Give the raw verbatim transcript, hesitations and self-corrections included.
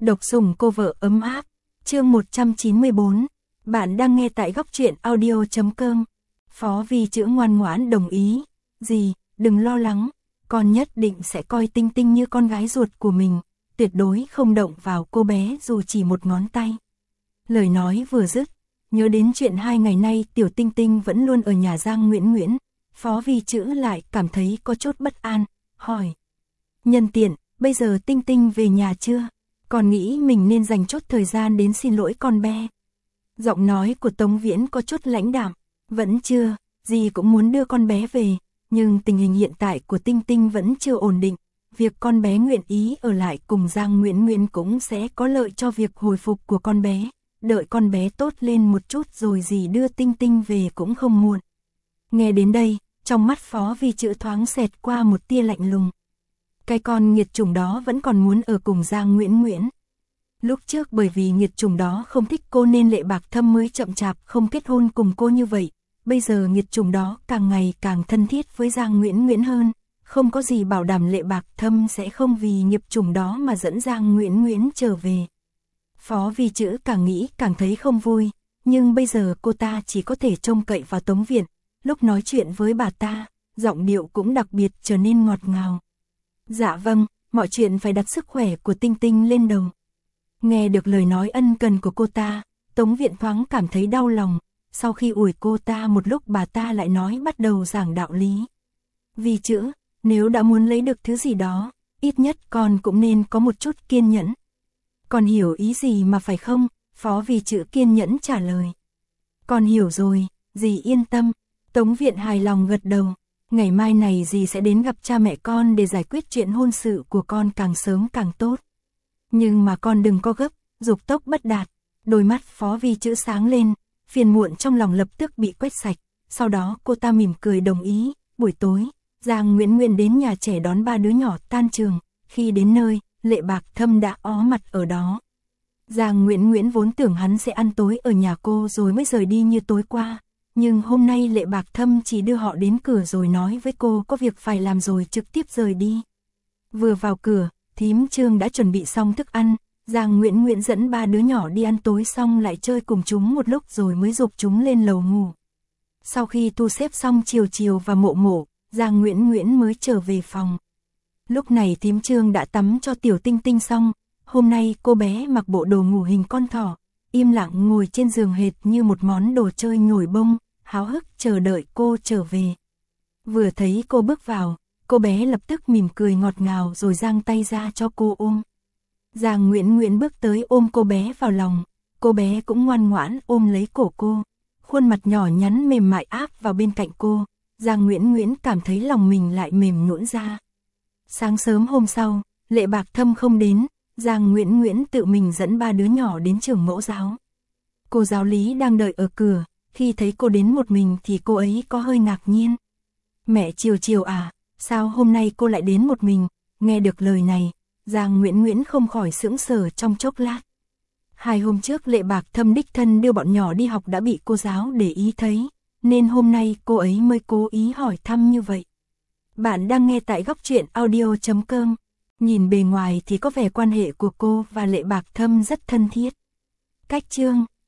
Độc sủng cô vợ ấm áp, chương một trăm chín mươi bốn. Bạn đang nghe tại góc truyện audio chấm com. Phó Vi chữ ngoan ngoãn đồng ý. Dì, đừng lo lắng, con nhất định sẽ coi Tinh Tinh như con gái ruột của mình, tuyệt đối không động vào cô bé dù chỉ một ngón tay. Lời nói vừa dứt, nhớ đến chuyện hai ngày nay tiểu Tinh Tinh vẫn luôn ở nhà Giang Nguyễn Nguyễn, Phó Vi chữ lại cảm thấy có chút bất an, hỏi. Nhân tiện, bây giờ Tinh Tinh về nhà chưa? Còn nghĩ mình nên dành chút thời gian đến xin lỗi con bé. Giọng nói của Tống Viễn có chút lãnh đạm. Vẫn chưa, dì cũng muốn đưa con bé về, nhưng tình hình hiện tại của Tinh Tinh vẫn chưa ổn định. Việc con bé nguyện ý ở lại cùng Giang Nguyễn Nguyễn cũng sẽ có lợi cho việc hồi phục của con bé. Đợi con bé tốt lên một chút rồi dì đưa Tinh Tinh về cũng không muộn. Nghe đến đây, trong mắt Phó Vi chữ thoáng xẹt qua một tia lạnh lùng. Cái con nghiệt chủng đó vẫn còn muốn ở cùng Giang Nguyễn Nguyễn. Lúc trước bởi vì nghiệt chủng đó không thích cô nên Lệ Bạc Thâm mới chậm chạp không kết hôn cùng cô như vậy. Bây giờ nghiệt chủng đó càng ngày càng thân thiết với Giang Nguyễn Nguyễn hơn. Không có gì bảo đảm Lệ Bạc Thâm sẽ không vì nghiệp chủng đó mà dẫn Giang Nguyễn Nguyễn trở về. Phó Vi chữ càng nghĩ càng thấy không vui. Nhưng bây giờ cô ta chỉ có thể trông cậy vào Tống Viện. Lúc nói chuyện với bà ta, giọng điệu cũng đặc biệt trở nên ngọt ngào. Dạ vâng, mọi chuyện phải đặt sức khỏe của Tinh Tinh lên đầu. Nghe được lời nói ân cần của cô ta, Tống Viện thoáng cảm thấy đau lòng. Sau khi ủi cô ta một lúc bà ta lại nói bắt đầu giảng đạo lý. Vi chữ, nếu đã muốn lấy được thứ gì đó, ít nhất con cũng nên có một chút kiên nhẫn. Con hiểu ý gì mà phải không? Phó Vi chữ kiên nhẫn trả lời. Con hiểu rồi, dì yên tâm. Tống Viện hài lòng gật đầu. Ngày mai này dì sẽ đến gặp cha mẹ con để giải quyết chuyện hôn sự của con càng sớm càng tốt. Nhưng mà con đừng có gấp, dục tốc bất đạt. Đôi mắt Phó Vi chữ sáng lên, phiền muộn trong lòng lập tức bị quét sạch. Sau đó cô ta mỉm cười đồng ý. Buổi tối, Giang Nguyễn Nguyễn đến nhà trẻ đón ba đứa nhỏ tan trường. Khi đến nơi, Lệ Bạc Thâm đã ó mặt ở đó. Giang Nguyễn Nguyễn vốn tưởng hắn sẽ ăn tối ở nhà cô rồi mới rời đi như tối qua. Nhưng hôm nay Lệ Bạc Thâm chỉ đưa họ đến cửa rồi nói với cô có việc phải làm rồi trực tiếp rời đi. Vừa vào cửa, thím Trương đã chuẩn bị xong thức ăn. Giang Nguyễn Nguyễn dẫn ba đứa nhỏ đi ăn tối xong lại chơi cùng chúng một lúc rồi mới giục chúng lên lầu ngủ. Sau khi thu xếp xong Chiều Chiều và Mộ Mộ, Giang Nguyễn Nguyễn mới trở về phòng. Lúc này thím Trương đã tắm cho tiểu Tinh Tinh xong. Hôm nay cô bé mặc bộ đồ ngủ hình con thỏ, im lặng ngồi trên giường hệt như một món đồ chơi nhồi bông, háo hức chờ đợi cô trở về. Vừa thấy cô bước vào, cô bé lập tức mỉm cười ngọt ngào rồi giang tay ra cho cô ôm. Giang Nguyễn Nguyễn bước tới ôm cô bé vào lòng, cô bé cũng ngoan ngoãn ôm lấy cổ cô, khuôn mặt nhỏ nhắn mềm mại áp vào bên cạnh cô. Giang Nguyễn Nguyễn cảm thấy lòng mình lại mềm nhũn ra. Sáng sớm hôm sau, Lệ Bạc Thâm không đến, Giang Nguyễn Nguyễn tự mình dẫn ba đứa nhỏ đến trường mẫu giáo. Cô giáo lý đang đợi ở cửa, khi thấy cô đến một mình thì cô ấy có hơi ngạc nhiên. Mẹ Chiều Chiều à, sao hôm nay cô lại đến một mình? Nghe được lời này, Giang Nguyễn Nguyễn không khỏi sững sờ trong chốc lát. Hai hôm trước Lệ Bạc Thâm đích thân đưa bọn nhỏ đi học đã bị cô giáo để ý thấy, nên hôm nay cô ấy mới cố ý hỏi thăm như vậy. Bạn đang nghe tại góc truyện audio chấm com. Nhìn bề ngoài thì có vẻ quan hệ của cô và Lệ Bạc Thâm rất thân thiết. Cách chương